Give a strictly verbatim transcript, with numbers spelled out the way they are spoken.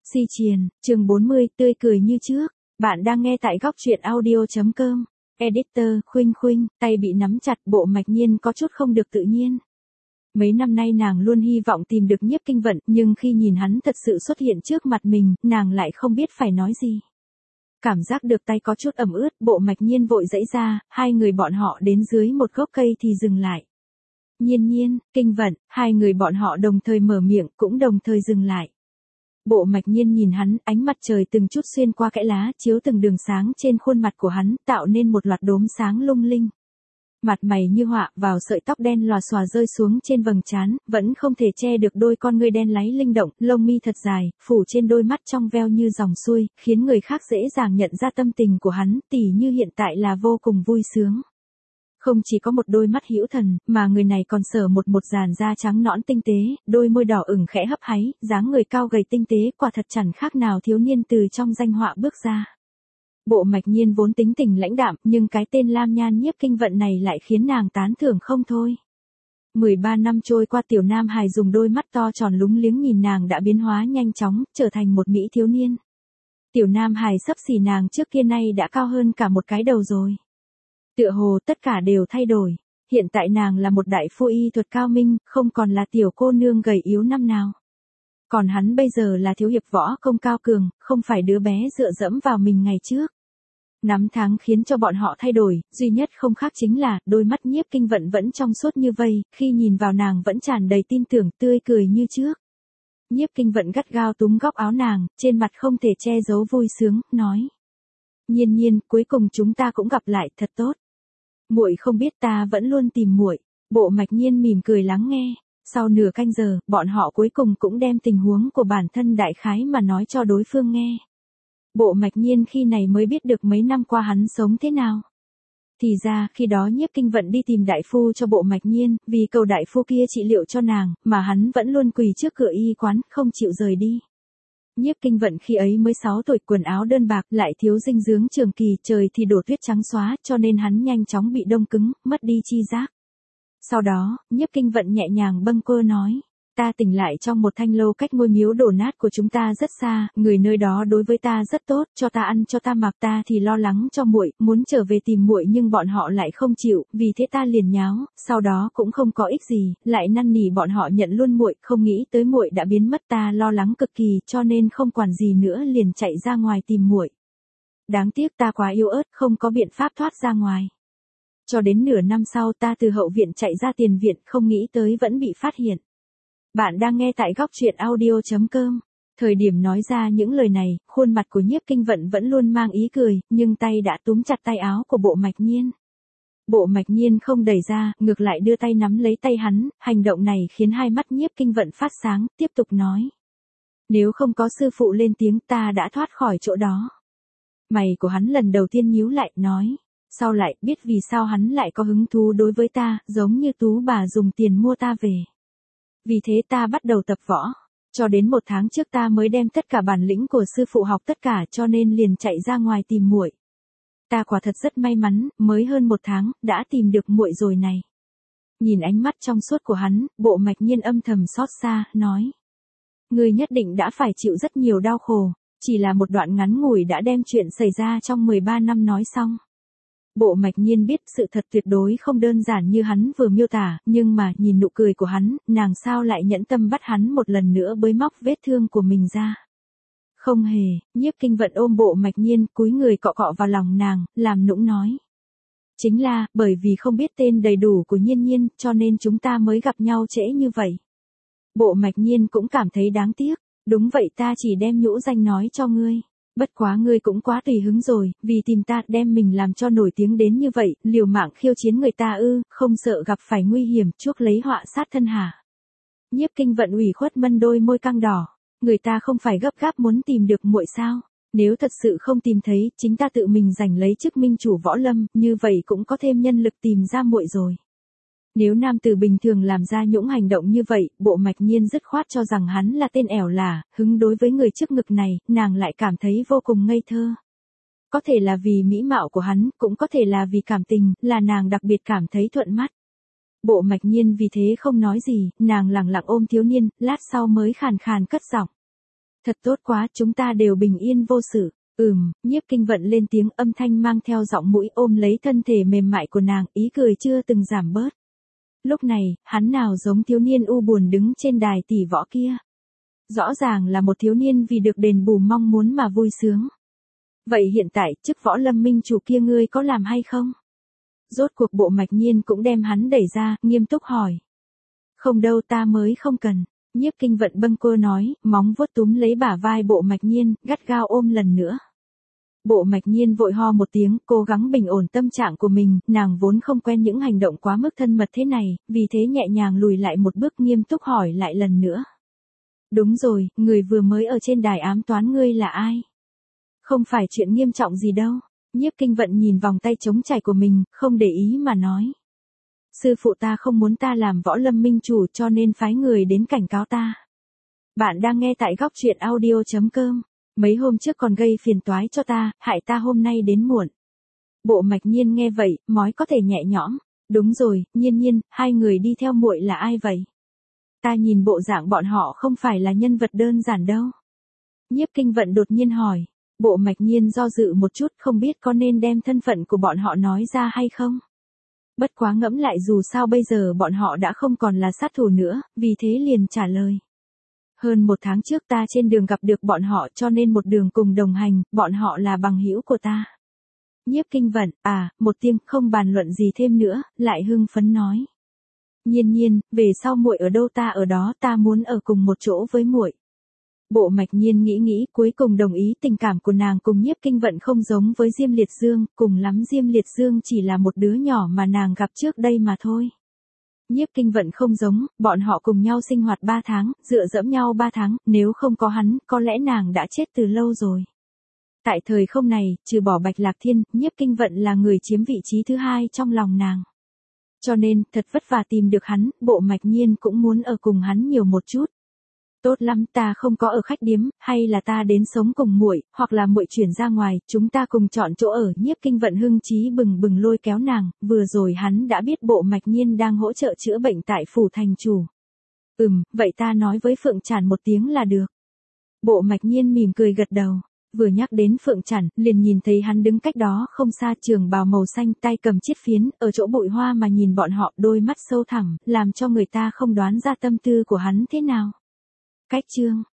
Si Triền, chương bốn mươi, tươi cười như trước. Bạn đang nghe tại góc truyện audio chấm com. Editor, Khuynh Khuynh, tay bị nắm chặt, Bộ Mạch Nhiên có chút không được tự nhiên. Mấy năm nay nàng luôn hy vọng tìm được Nhiếp Kinh Vận, nhưng khi nhìn hắn thật sự xuất hiện trước mặt mình, nàng lại không biết phải nói gì. Cảm giác được tay có chút ẩm ướt, Bộ Mạch Nhiên vội giãy ra, hai người bọn họ đến dưới một gốc cây thì dừng lại. Nhiên Nhiên, Kinh Vận, hai người bọn họ đồng thời mở miệng, cũng đồng thời dừng lại. Bộ Mạch Nhiên nhìn hắn, ánh mặt trời từng chút xuyên qua kẽ lá, chiếu từng đường sáng trên khuôn mặt của hắn, tạo nên một loạt đốm sáng lung linh. Mặt mày như họa, vào sợi tóc đen lòa xòa rơi xuống trên vầng trán, vẫn không thể che được đôi con ngươi đen láy linh động, lông mi thật dài, phủ trên đôi mắt trong veo như dòng xuôi, khiến người khác dễ dàng nhận ra tâm tình của hắn, tỉ như hiện tại là vô cùng vui sướng. Không chỉ có một đôi mắt hữu thần, mà người này còn sở một một dàn da trắng nõn tinh tế, đôi môi đỏ ửng khẽ hấp háy, dáng người cao gầy tinh tế, quả thật chẳng khác nào thiếu niên từ trong danh họa bước ra. Bộ Mạch Nhiên vốn tính tình lãnh đạm, nhưng cái tên Lam Nhan Nhiếp Kinh Vận này lại khiến nàng tán thưởng không thôi. mười ba năm trôi qua, tiểu Nam Hài dùng đôi mắt to tròn lúng liếng nhìn nàng đã biến hóa nhanh chóng, trở thành một mỹ thiếu niên. Tiểu Nam Hài xấp xỉ nàng trước kia nay đã cao hơn cả một cái đầu rồi. Tựa hồ tất cả đều thay đổi, hiện tại nàng là một đại phu y thuật cao minh, không còn là tiểu cô nương gầy yếu năm nào. Còn hắn bây giờ là thiếu hiệp võ công cao cường, không phải đứa bé dựa dẫm vào mình ngày trước. Năm tháng khiến cho bọn họ thay đổi, duy nhất không khác chính là, đôi mắt Nhiếp Kinh Vận vẫn trong suốt như vây, khi nhìn vào nàng vẫn tràn đầy tin tưởng, tươi cười như trước. Nhiếp Kinh Vận gắt gao túm góc áo nàng, trên mặt không thể che giấu vui sướng, nói: Nhiên Nhiên, cuối cùng chúng ta cũng gặp lại, thật tốt. Muội không biết ta vẫn luôn tìm muội. Bộ Mạch Nhiên mỉm cười lắng nghe. Sau nửa canh giờ, bọn họ cuối cùng cũng đem tình huống của bản thân đại khái mà nói cho đối phương nghe. Bộ Mạch Nhiên khi này mới biết được mấy năm qua hắn sống thế nào. Thì ra, khi đó Nhiếp Kinh Vận đi tìm đại phu cho Bộ Mạch Nhiên, vì cầu đại phu kia trị liệu cho nàng, mà hắn vẫn luôn quỳ trước cửa y quán, không chịu rời đi. Nhiếp Kinh Vận khi ấy mới sáu tuổi, quần áo đơn bạc, lại thiếu dinh dưỡng trường kỳ, trời thì đổ tuyết trắng xóa, cho nên hắn nhanh chóng bị đông cứng, mất đi chi giác. Sau đó, Nhiếp Kinh Vận nhẹ nhàng bâng quơ nói: Ta tỉnh lại trong một thanh lâu cách ngôi miếu đổ nát của chúng ta rất xa, người nơi đó đối với ta rất tốt, cho ta ăn cho ta mặc, ta thì lo lắng cho muội, muốn trở về tìm muội nhưng bọn họ lại không chịu, vì thế ta liền nháo, sau đó cũng không có ích gì, lại năn nỉ bọn họ nhận luôn muội, không nghĩ tới muội đã biến mất, ta lo lắng cực kỳ, cho nên không quản gì nữa liền chạy ra ngoài tìm muội. Đáng tiếc ta quá yếu ớt, không có biện pháp thoát ra ngoài. Cho đến nửa năm sau ta từ hậu viện chạy ra tiền viện, không nghĩ tới vẫn bị phát hiện. Bạn đang nghe tại góc truyện audio chấm com. Thời điểm nói ra những lời này, khuôn mặt của Nhiếp Kinh Vận vẫn luôn mang ý cười, nhưng tay đã túm chặt tay áo của Bộ Mạch Nhiên. Bộ Mạch Nhiên không đẩy ra, ngược lại đưa tay nắm lấy tay hắn, hành động này khiến hai mắt Nhiếp Kinh Vận phát sáng, tiếp tục nói: Nếu không có sư phụ lên tiếng ta đã thoát khỏi chỗ đó. Mày của hắn lần đầu tiên nhíu lại, nói: Sau lại biết vì sao hắn lại có hứng thú đối với ta, giống như Tú bà dùng tiền mua ta về. Vì thế ta bắt đầu tập võ. Cho đến một tháng trước ta mới đem tất cả bản lĩnh của sư phụ học tất cả, cho nên liền chạy ra ngoài tìm muội. Ta quả thật rất may mắn, mới hơn một tháng, đã tìm được muội rồi này. Nhìn ánh mắt trong suốt của hắn, Bộ Mạch Nhiên âm thầm xót xa, nói: Ngươi nhất định đã phải chịu rất nhiều đau khổ, chỉ là một đoạn ngắn ngủi đã đem chuyện xảy ra trong mười ba năm nói xong. Bộ Mạch Nhiên biết sự thật tuyệt đối không đơn giản như hắn vừa miêu tả, nhưng mà nhìn nụ cười của hắn, nàng sao lại nhẫn tâm bắt hắn một lần nữa bới móc vết thương của mình ra. Không hề, Nhiếp Kinh Vận ôm Bộ Mạch Nhiên, cúi người cọ cọ vào lòng nàng, làm nũng nói: Chính là, bởi vì không biết tên đầy đủ của Nhiên Nhiên, cho nên chúng ta mới gặp nhau trễ như vậy. Bộ Mạch Nhiên cũng cảm thấy đáng tiếc. Đúng vậy, ta chỉ đem nhũ danh nói cho ngươi. Bất quá ngươi cũng quá tùy hứng rồi, vì tìm ta đem mình làm cho nổi tiếng đến như vậy, liều mạng khiêu chiến người ta ư, không sợ gặp phải nguy hiểm, chuốc lấy họa sát thân hả? Nhiếp Kinh Vận ủy khuất mân đôi môi căng đỏ, người ta không phải gấp gáp muốn tìm được muội sao? Nếu thật sự không tìm thấy, chính ta tự mình giành lấy chức minh chủ võ lâm, như vậy cũng có thêm nhân lực tìm ra muội rồi. Nếu nam tử bình thường làm ra những hành động như vậy, Bộ Mạch Nhiên dứt khoát cho rằng hắn là tên ẻo lả, hứng đối với người trước ngực này, nàng lại cảm thấy vô cùng ngây thơ. Có thể là vì mỹ mạo của hắn, cũng có thể là vì cảm tình, là nàng đặc biệt cảm thấy thuận mắt. Bộ Mạch Nhiên vì thế không nói gì, nàng lặng lặng ôm thiếu niên, lát sau mới khàn khàn cất giọng: Thật tốt quá, chúng ta đều bình yên vô sự. Ừm, Nhiếp Kinh Vận lên tiếng, âm thanh mang theo giọng mũi ôm lấy thân thể mềm mại của nàng, ý cười chưa từng giảm bớt. Lúc này, hắn nào giống thiếu niên u buồn đứng trên đài tỷ võ kia. Rõ ràng là một thiếu niên vì được đền bù mong muốn mà vui sướng. Vậy hiện tại, chức võ lâm minh chủ kia ngươi có làm hay không? Rốt cuộc Bộ Mạch Nhiên cũng đem hắn đẩy ra, nghiêm túc hỏi. Không đâu, ta mới không cần. Nhiếp Kinh Vận bâng quơ nói, móng vuốt túm lấy bả vai Bộ Mạch Nhiên, gắt gao ôm lần nữa. Bộ Mạch Nhiên vội ho một tiếng, cố gắng bình ổn tâm trạng của mình, nàng vốn không quen những hành động quá mức thân mật thế này, vì thế nhẹ nhàng lùi lại một bước, nghiêm túc hỏi lại lần nữa. Đúng rồi, người vừa mới ở trên đài ám toán ngươi là ai? Không phải chuyện nghiêm trọng gì đâu. Nhiếp Kinh Vận nhìn vòng tay trống trải của mình, không để ý mà nói. Sư phụ ta không muốn ta làm võ lâm minh chủ cho nên phái người đến cảnh cáo ta. Bạn đang nghe tại góc truyện audio chấm com. Mấy hôm trước còn gây phiền toái cho ta, hại ta hôm nay đến muộn. Bộ Mạch Nhiên nghe vậy, mói có thể nhẹ nhõm. Đúng rồi, Nhiên Nhiên, hai người đi theo muội là ai vậy? Ta nhìn bộ dạng bọn họ không phải là nhân vật đơn giản đâu. Nhiếp Kinh Vận đột nhiên hỏi. Bộ Mạch Nhiên do dự một chút, không biết có nên đem thân phận của bọn họ nói ra hay không. Bất quá ngẫm lại dù sao bây giờ bọn họ đã không còn là sát thủ nữa, vì thế liền trả lời. Hơn một tháng trước ta trên đường gặp được bọn họ cho nên một đường cùng đồng hành, bọn họ là bằng hữu của ta. Nhiếp Kinh Vận, à, một tiếng không bàn luận gì thêm nữa, lại hưng phấn nói. Nhiên Nhiên, về sau muội ở đâu ta ở đó, ta muốn ở cùng một chỗ với muội. Bộ Mạch Nhiên nghĩ nghĩ, cuối cùng đồng ý, tình cảm của nàng cùng Nhiếp Kinh Vận không giống với Diêm Liệt Dương, cùng lắm Diêm Liệt Dương chỉ là một đứa nhỏ mà nàng gặp trước đây mà thôi. Nhiếp Kinh Vận không giống, bọn họ cùng nhau sinh hoạt ba tháng, dựa dẫm nhau ba tháng, nếu không có hắn, có lẽ nàng đã chết từ lâu rồi. Tại thời không này, trừ bỏ Bạch Lạc Thiên, Nhiếp Kinh Vận là người chiếm vị trí thứ hai trong lòng nàng. Cho nên, thật vất vả tìm được hắn, Bộ Mạch Nhiên cũng muốn ở cùng hắn nhiều một chút. Tốt lắm, ta không có ở khách điếm, hay là ta đến sống cùng muội, hoặc là muội chuyển ra ngoài, chúng ta cùng chọn chỗ ở. Nhiếp Kinh Vận hưng chí bừng bừng lôi kéo nàng, vừa rồi hắn đã biết Bộ Mạch Nhiên đang hỗ trợ chữa bệnh tại phủ thành chủ. Ừm, vậy ta nói với Phượng Trản một tiếng là được. Bộ Mạch Nhiên mỉm cười gật đầu. Vừa nhắc đến Phượng Trản, liền nhìn thấy hắn đứng cách đó không xa, trường bào màu xanh, tay cầm chiết phiến, ở chỗ bụi hoa mà nhìn bọn họ, đôi mắt sâu thẳm, làm cho người ta không đoán ra tâm tư của hắn thế nào. Cách chương